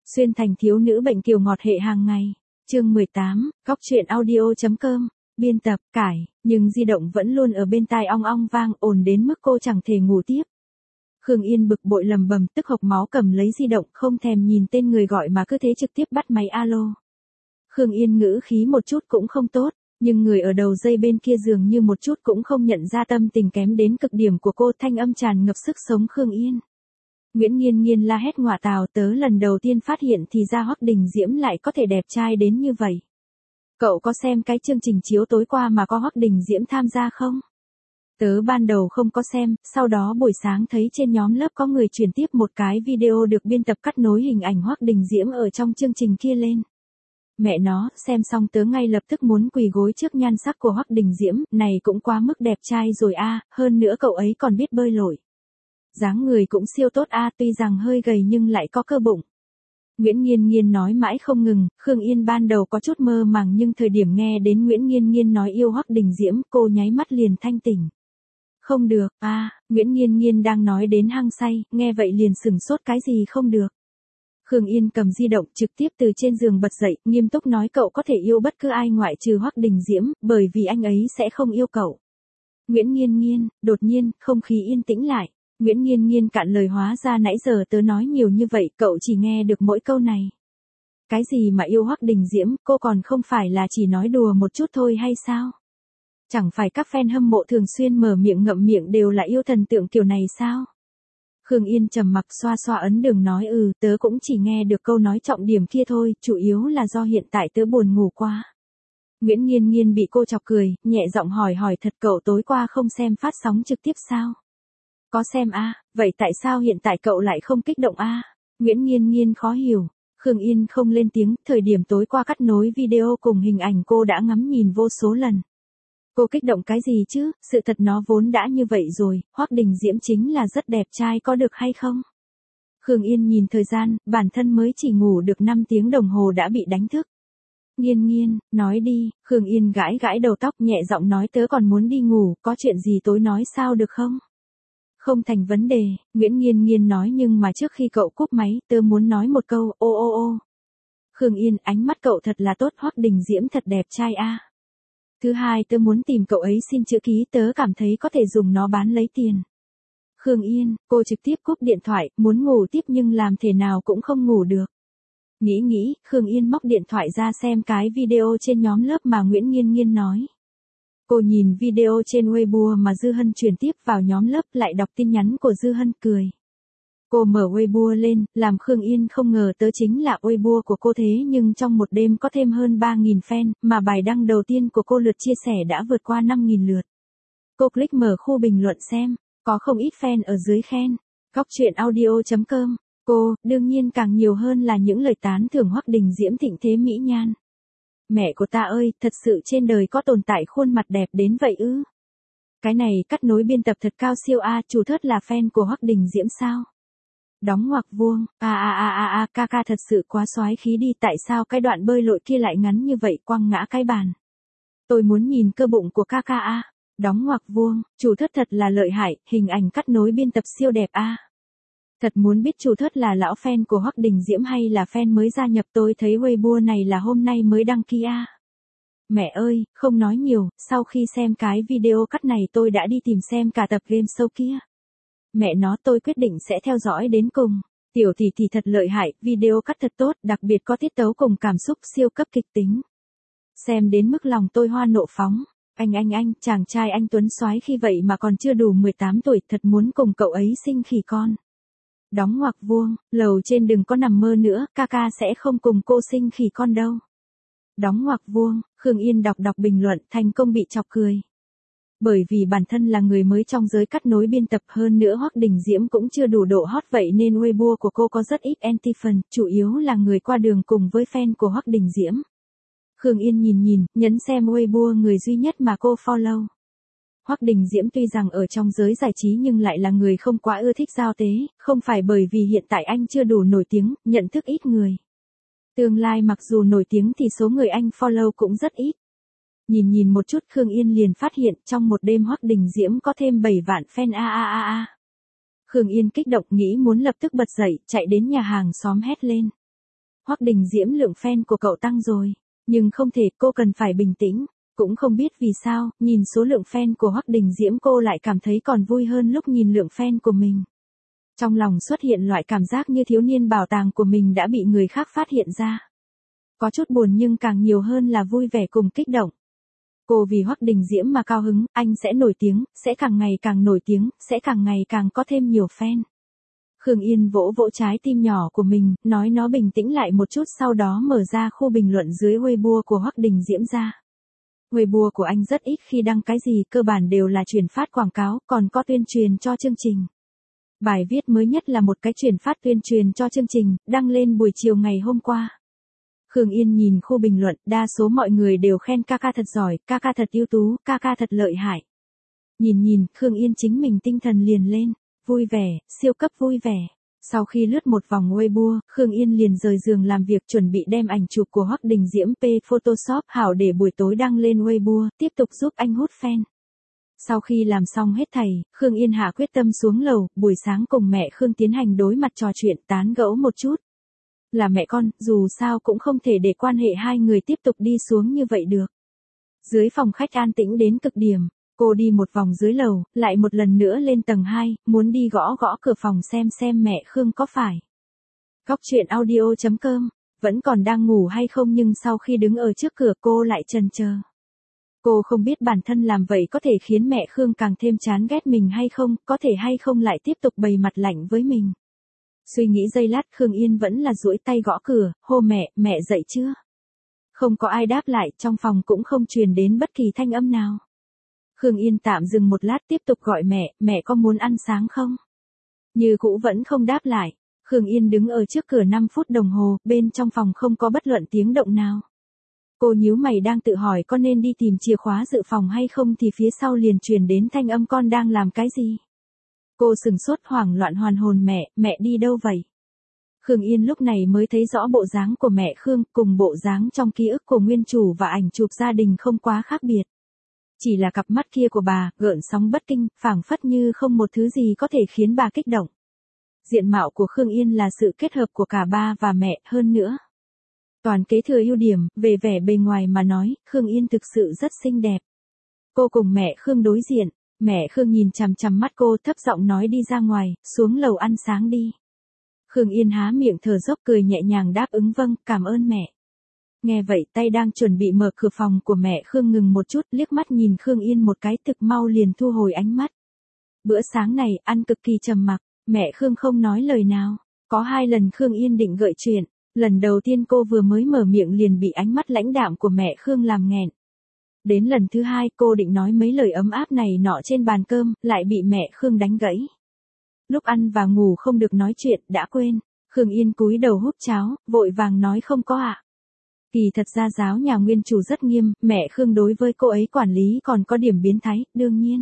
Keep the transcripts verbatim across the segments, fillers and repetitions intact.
Xuyên thành thiếu nữ bệnh kiều ngọt hệ hàng ngày. Chương mười tám, Cóc truyện audio.com. Biên tập, Cải, nhưng di động vẫn luôn ở bên tai ong ong vang ồn đến mức cô chẳng thể ngủ tiếp. Khương Yên bực bội lầm bầm tức hộc máu cầm lấy di động không thèm nhìn tên người gọi mà cứ thế trực tiếp bắt máy alo. Khương Yên ngữ khí một chút cũng không tốt, nhưng người ở đầu dây bên kia dường như một chút cũng không nhận ra tâm tình kém đến cực điểm của cô, thanh âm tràn ngập sức sống. Khương Yên. Nguyễn Nghiên Nghiên la hét ngọa tào, tớ lần đầu tiên phát hiện thì ra Hoắc Đình Diễm lại có thể đẹp trai đến như vậy. Cậu có xem cái chương trình chiếu tối qua mà có Hoắc Đình Diễm tham gia không? Tớ ban đầu không có xem, sau đó buổi sáng thấy trên nhóm lớp có người truyền tiếp một cái video được biên tập cắt nối hình ảnh Hoắc Đình Diễm ở trong chương trình kia lên. Mẹ nó, xem xong tớ ngay lập tức muốn quỳ gối trước nhan sắc của Hoắc Đình Diễm, này cũng quá mức đẹp trai rồi a, hơn nữa cậu ấy còn biết bơi lội. Dáng người cũng siêu tốt a, tuy rằng hơi gầy nhưng lại có cơ bụng. Nguyễn Nghiên Nghiên nói mãi không ngừng, Khương Yên ban đầu có chút mơ màng nhưng thời điểm nghe đến Nguyễn Nghiên Nghiên nói yêu Hoắc Đình Diễm, cô nháy mắt liền thanh tỉnh. Không được, a, à, Nguyễn Nghiên Nghiên đang nói đến hăng say, nghe vậy liền sửng sốt cái gì không được. Khương Yên cầm di động trực tiếp từ trên giường bật dậy, nghiêm túc nói cậu có thể yêu bất cứ ai ngoại trừ Hoắc Đình Diễm, bởi vì anh ấy sẽ không yêu cậu. Nguyễn Nghiên Nghiên, đột nhiên, không khí yên tĩnh lại. Nguyễn Nghiên Nghiên cạn lời, hóa ra nãy giờ tớ nói nhiều như vậy, cậu chỉ nghe được mỗi câu này. Cái gì mà yêu Hoắc Đình Diễm, cô còn không phải là chỉ nói đùa một chút thôi hay sao? Chẳng phải các fan hâm mộ thường xuyên mở miệng ngậm miệng đều là yêu thần tượng kiểu này sao? Khương Yên trầm mặc xoa xoa ấn đường nói ừ, tớ cũng chỉ nghe được câu nói trọng điểm kia thôi, chủ yếu là do hiện tại tớ buồn ngủ quá. Nguyễn Nghiên Nghiên bị cô chọc cười, nhẹ giọng hỏi hỏi thật cậu tối qua không xem phát sóng trực tiếp sao? Có xem a, à, vậy tại sao hiện tại cậu lại không kích động a? À? Nguyễn Nghiên Nghiên khó hiểu. Khương Yên không lên tiếng, thời điểm tối qua cắt nối video cùng hình ảnh cô đã ngắm nhìn vô số lần. Cô kích động cái gì chứ, sự thật nó vốn đã như vậy rồi, Hoắc Đình Diễm chính là rất đẹp trai có được hay không? Khương Yên nhìn thời gian, bản thân mới chỉ ngủ được năm tiếng đồng hồ đã bị đánh thức. Nghiên Nghiên, nói đi, Khương Yên gãi gãi đầu tóc nhẹ giọng nói tớ còn muốn đi ngủ, có chuyện gì tối nói sao được không? Không thành vấn đề, Nguyễn Nghiên Nghiên nói nhưng mà trước khi cậu cúp máy, tớ muốn nói một câu, ô ô ô. Khương Yên, ánh mắt cậu thật là tốt, Hoắc Đình Diễm thật đẹp trai a. À. Thứ hai tớ muốn tìm cậu ấy xin chữ ký, tớ cảm thấy có thể dùng nó bán lấy tiền. Khương Yên, cô trực tiếp cúp điện thoại, muốn ngủ tiếp nhưng làm thế nào cũng không ngủ được. Nghĩ nghĩ, Khương Yên móc điện thoại ra xem cái video trên nhóm lớp mà Nguyễn Nghiên Nghiên nói. Cô nhìn video trên Weibo mà Dư Hân truyền tiếp vào nhóm lớp, lại đọc tin nhắn của Dư Hân cười. Cô mở Weibo lên, làm Khương Yên không ngờ tớ chính là Weibo của cô thế nhưng trong một đêm có thêm hơn ba nghìn fan, mà bài đăng đầu tiên của cô lượt chia sẻ đã vượt qua năm nghìn lượt. Cô click mở khu bình luận xem, có không ít fan ở dưới khen. Cóc truyện audio.com, cô, đương nhiên càng nhiều hơn là những lời tán thưởng Hoắc Đình Diễm thịnh thế mỹ nhan. Mẹ của ta ơi, thật sự trên đời có tồn tại khuôn mặt đẹp đến vậy ư? Cái này cắt nối biên tập thật cao siêu a, chủ thớt là fan của Hoắc Đình Diễm sao? Đóng ngoặc vuông, a a a a a, ca ca thật sự quá soái khí đi, tại sao cái đoạn bơi lội kia lại ngắn như vậy, quăng ngã cái bàn. Tôi muốn nhìn cơ bụng của ca ca a. Đóng ngoặc vuông, chủ thớt thật là lợi hại, hình ảnh cắt nối biên tập siêu đẹp a. Thật muốn biết chủ thớt là lão fan của Hoắc Đình Diễm hay là fan mới gia nhập, tôi thấy Weibo này là hôm nay mới đăng ký a. Mẹ ơi, không nói nhiều, sau khi xem cái video cắt này tôi đã đi tìm xem cả tập game show kia. Mẹ nó, tôi quyết định sẽ theo dõi đến cùng. Tiểu tỷ tỷ thật lợi hại, video cắt thật tốt, đặc biệt có tiết tấu cùng cảm xúc siêu cấp kịch tính. Xem đến mức lòng tôi hoa nộ phóng. Anh anh anh, chàng trai anh tuấn soái khi vậy mà còn chưa đủ mười tám tuổi, thật muốn cùng cậu ấy sinh khỉ con. Đóng ngoặc vuông, lầu trên đừng có nằm mơ nữa, ca ca sẽ không cùng cô sinh khỉ con đâu. Đóng ngoặc vuông, Khương Yên đọc đọc bình luận, thành công bị chọc cười. Bởi vì bản thân là người mới trong giới cắt nối biên tập, hơn nữa Hoắc Đình Diễm cũng chưa đủ độ hot vậy nên Weibo của cô có rất ít anti-fan, chủ yếu là người qua đường cùng với fan của Hoắc Đình Diễm. Khương Yên nhìn nhìn, nhấn xem Weibo người duy nhất mà cô follow. Hoắc Đình Diễm tuy rằng ở trong giới giải trí nhưng lại là người không quá ưa thích giao tế, không phải bởi vì hiện tại anh chưa đủ nổi tiếng, nhận thức ít người. Tương lai mặc dù nổi tiếng thì số người anh follow cũng rất ít. Nhìn nhìn một chút Khương Yên liền phát hiện trong một đêm Hoắc Đình Diễm có thêm bảy vạn fan a a a a. Khương Yên kích động nghĩ muốn lập tức bật dậy, chạy đến nhà hàng xóm hét lên. Hoắc Đình Diễm lượng fan của cậu tăng rồi. Nhưng không thể, cô cần phải bình tĩnh. Cũng không biết vì sao, nhìn số lượng fan của Hoắc Đình Diễm cô lại cảm thấy còn vui hơn lúc nhìn lượng fan của mình. Trong lòng xuất hiện loại cảm giác như thiếu niên bảo tàng của mình đã bị người khác phát hiện ra. Có chút buồn nhưng càng nhiều hơn là vui vẻ cùng kích động. Cô vì Hoắc Đình Diễm mà cao hứng, anh sẽ nổi tiếng, sẽ càng ngày càng nổi tiếng, sẽ càng ngày càng có thêm nhiều fan. Khương Yên vỗ vỗ trái tim nhỏ của mình, nói nó bình tĩnh lại một chút, sau đó mở ra khu bình luận dưới Weibo của Hoắc Đình Diễm ra. Weibo của anh rất ít khi đăng cái gì, cơ bản đều là truyền phát quảng cáo, còn có tuyên truyền cho chương trình. Bài viết mới nhất là một cái truyền phát tuyên truyền cho chương trình, đăng lên buổi chiều ngày hôm qua. Khương Yên nhìn khu bình luận, đa số mọi người đều khen ca ca thật giỏi, ca ca thật ưu tú, ca ca thật lợi hại. Nhìn nhìn, Khương Yên chính mình tinh thần liền lên, vui vẻ, siêu cấp vui vẻ. Sau khi lướt một vòng Weibo, Khương Yên liền rời giường làm việc, chuẩn bị đem ảnh chụp của Hoắc Đình Diễm p Photoshop hảo để buổi tối đăng lên Weibo, tiếp tục giúp anh hút fan. Sau khi làm xong hết thảy, Khương Yên hạ quyết tâm xuống lầu, buổi sáng cùng mẹ Khương tiến hành đối mặt trò chuyện tán gẫu một chút. Là mẹ con, dù sao cũng không thể để quan hệ hai người tiếp tục đi xuống như vậy được. Dưới phòng khách an tĩnh đến cực điểm, cô đi một vòng dưới lầu, lại một lần nữa lên tầng hai, muốn đi gõ gõ cửa phòng xem xem mẹ Khương có phải. Góc chuyện audio chấm com, vẫn còn đang ngủ hay không, nhưng sau khi đứng ở trước cửa cô lại chần chờ. Cô không biết bản thân làm vậy có thể khiến mẹ Khương càng thêm chán ghét mình hay không, có thể hay không lại tiếp tục bày mặt lạnh với mình. Suy nghĩ giây lát, Khương Yên vẫn là duỗi tay gõ cửa, hô mẹ, mẹ dậy chưa? Không có ai đáp lại, trong phòng cũng không truyền đến bất kỳ thanh âm nào. Khương Yên tạm dừng một lát, tiếp tục gọi mẹ, mẹ có muốn ăn sáng không? Như cũ vẫn không đáp lại. Khương Yên đứng ở trước cửa năm phút đồng hồ, bên trong phòng không có bất luận tiếng động nào. Cô nhíu mày đang tự hỏi có nên đi tìm chìa khóa dự phòng hay không thì phía sau liền truyền đến thanh âm con đang làm cái gì. Cô sừng sốt hoảng loạn hoàn hồn, mẹ, mẹ đi đâu vậy? Khương Yên lúc này mới thấy rõ bộ dáng của mẹ Khương, cùng bộ dáng trong ký ức của nguyên chủ và ảnh chụp gia đình không quá khác biệt. Chỉ là cặp mắt kia của bà, gợn sóng bất kinh, phảng phất như không một thứ gì có thể khiến bà kích động. Diện mạo của Khương Yên là sự kết hợp của cả ba và mẹ, hơn nữa. Toàn kế thừa ưu điểm, về vẻ bề ngoài mà nói, Khương Yên thực sự rất xinh đẹp. Cô cùng mẹ Khương đối diện, mẹ Khương nhìn chằm chằm mắt cô, thấp giọng nói đi ra ngoài, xuống lầu ăn sáng đi. Khương Yên há miệng thở dốc cười nhẹ nhàng đáp ứng vâng, cảm ơn mẹ. Nghe vậy tay đang chuẩn bị mở cửa phòng của mẹ Khương ngừng một chút, liếc mắt nhìn Khương Yên một cái, thực mau liền thu hồi ánh mắt. Bữa sáng này, ăn cực kỳ trầm mặc, mẹ Khương không nói lời nào. Có hai lần Khương Yên định gợi chuyện, lần đầu tiên cô vừa mới mở miệng liền bị ánh mắt lãnh đạm của mẹ Khương làm nghẹn. Đến lần thứ hai cô định nói mấy lời ấm áp này nọ trên bàn cơm, lại bị mẹ Khương đánh gãy. Lúc ăn và ngủ không được nói chuyện, đã quên. Khương Yên cúi đầu húp cháo, vội vàng nói không có ạ. À. Kỳ thật ra giáo nhà nguyên chủ rất nghiêm, mẹ Khương đối với cô ấy quản lý còn có điểm biến thái, đương nhiên.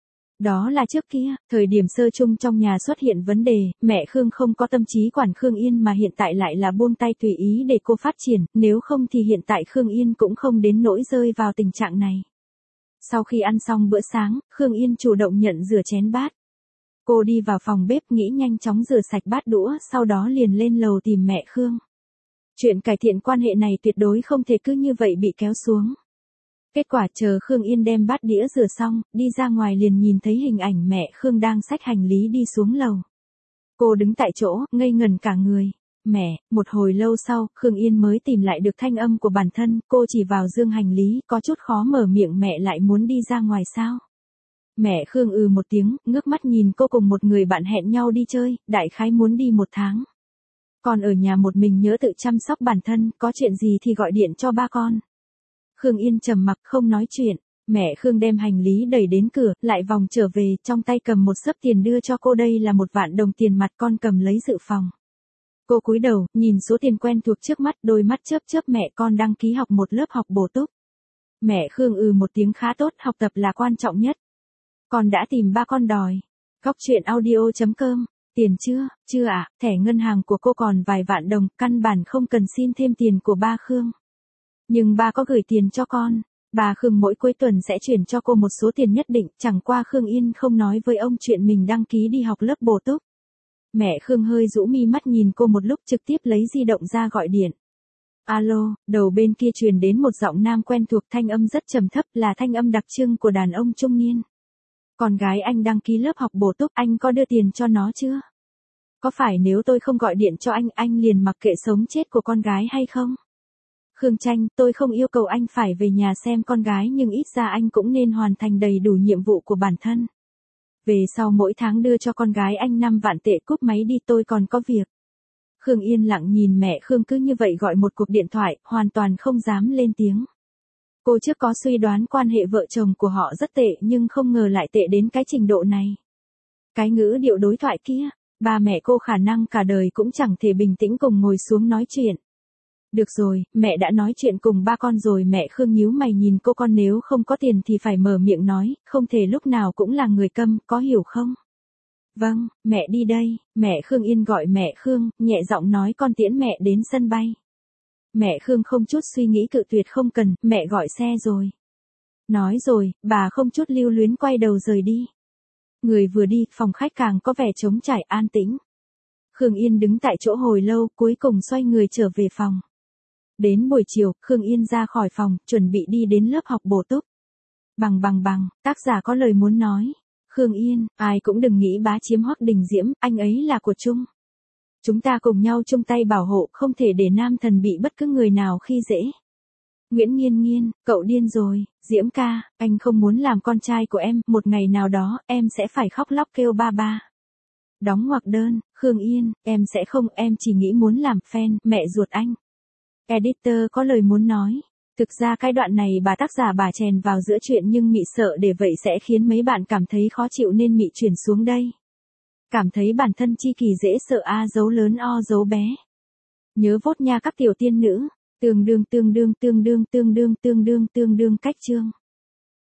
Đó là trước kia, thời điểm sơ chung trong nhà xuất hiện vấn đề, mẹ Khương không có tâm trí quản Khương Yên mà hiện tại lại là buông tay tùy ý để cô phát triển, nếu không thì hiện tại Khương Yên cũng không đến nỗi rơi vào tình trạng này. Sau khi ăn xong bữa sáng, Khương Yên chủ động nhận rửa chén bát. Cô đi vào phòng bếp nghĩ nhanh chóng rửa sạch bát đũa, sau đó liền lên lầu tìm mẹ Khương. Chuyện cải thiện quan hệ này tuyệt đối không thể cứ như vậy bị kéo xuống. Kết quả chờ Khương Yên đem bát đĩa rửa xong, đi ra ngoài liền nhìn thấy hình ảnh mẹ Khương đang xách hành lý đi xuống lầu. Cô đứng tại chỗ, ngây ngẩn cả người. Mẹ, một hồi lâu sau, Khương Yên mới tìm lại được thanh âm của bản thân, cô chỉ vào dương hành lý, có chút khó mở miệng, mẹ lại muốn đi ra ngoài sao? Mẹ Khương ừ một tiếng, ngước mắt nhìn cô cùng một người bạn hẹn nhau đi chơi, đại khái muốn đi một tháng. Còn ở nhà một mình nhớ tự chăm sóc bản thân, có chuyện gì thì gọi điện cho ba con. Khương Yên trầm mặc không nói chuyện, mẹ Khương đem hành lý đẩy đến cửa, lại vòng trở về, trong tay cầm một xấp tiền đưa cho cô, đây là một vạn đồng tiền mặt, con cầm lấy dự phòng. Cô cúi đầu, nhìn số tiền quen thuộc trước mắt, đôi mắt chớp chớp, mẹ con đăng ký học một lớp học bổ túc. Mẹ Khương ừ một tiếng, khá tốt, học tập là quan trọng nhất. Con đã tìm ba con đòi. Góc chuyện audio chấm com, tiền chưa, chưa ạ, à, thẻ ngân hàng của cô còn vài vạn đồng, căn bản không cần xin thêm tiền của ba Khương. Nhưng ba có gửi tiền cho con, bà Khương mỗi cuối tuần sẽ chuyển cho cô một số tiền nhất định, chẳng qua Khương Yên không nói với ông chuyện mình đăng ký đi học lớp bổ túc. Mẹ Khương hơi rũ mi mắt nhìn cô một lúc, trực tiếp lấy di động ra gọi điện. Alo, đầu bên kia truyền đến một giọng nam quen thuộc, thanh âm rất trầm thấp, là thanh âm đặc trưng của đàn ông trung niên. Con gái anh đăng ký lớp học bổ túc, anh có đưa tiền cho nó chưa? Có phải nếu tôi không gọi điện cho anh, anh liền mặc kệ sống chết của con gái hay không? Khương Tranh, tôi không yêu cầu anh phải về nhà xem con gái, nhưng ít ra anh cũng nên hoàn thành đầy đủ nhiệm vụ của bản thân. Về sau mỗi tháng đưa cho con gái anh năm vạn tệ, cúp máy đi, tôi còn có việc. Khương yên lặng nhìn mẹ Khương cứ như vậy gọi một cuộc điện thoại, hoàn toàn không dám lên tiếng. Cô trước có suy đoán quan hệ vợ chồng của họ rất tệ, nhưng không ngờ lại tệ đến cái trình độ này. Cái ngữ điệu đối thoại kia, ba mẹ cô khả năng cả đời cũng chẳng thể bình tĩnh cùng ngồi xuống nói chuyện. Được rồi, mẹ đã nói chuyện cùng ba con rồi. Mẹ Khương nhíu mày nhìn cô, con nếu không có tiền thì phải mở miệng nói, không thể lúc nào cũng là người câm, có hiểu không? Vâng, mẹ đi đây. Mẹ Khương Yên gọi mẹ Khương, nhẹ giọng nói, con tiễn mẹ đến sân bay. Mẹ Khương không chút suy nghĩ cự tuyệt, không cần, mẹ gọi xe rồi. Nói rồi, bà không chút lưu luyến quay đầu rời đi. Người vừa đi, phòng khách càng có vẻ trống trải an tĩnh. Khương Yên đứng tại chỗ hồi lâu, cuối cùng xoay người trở về phòng. Đến buổi chiều, Khương Yên ra khỏi phòng, chuẩn bị đi đến lớp học bổ túc. Bằng bằng bằng, tác giả có lời muốn nói. Khương Yên, ai cũng đừng nghĩ bá chiếm Hoắc Đình Diễm, anh ấy là của chung. Chúng ta cùng nhau chung tay bảo hộ, không thể để nam thần bị bất cứ người nào khi dễ. Nguyễn Nghiên Nghiên, cậu điên rồi, Diễm ca, anh không muốn làm con trai của em, một ngày nào đó, em sẽ phải khóc lóc kêu ba ba. Đóng ngoặc đơn, Khương Yên, em sẽ không, em chỉ nghĩ muốn làm fan, mẹ ruột anh. Editor có lời muốn nói. Thực ra cái đoạn này bà tác giả bà chèn vào giữa chuyện nhưng mị sợ để vậy sẽ khiến mấy bạn cảm thấy khó chịu nên mị chuyển xuống đây. Cảm thấy bản thân chi kỳ dễ sợ A dấu lớn O dấu bé. Nhớ vote nha các tiểu tiên nữ. Tương đương tương đương tương đương tương đương tương đương tương đương cách chương.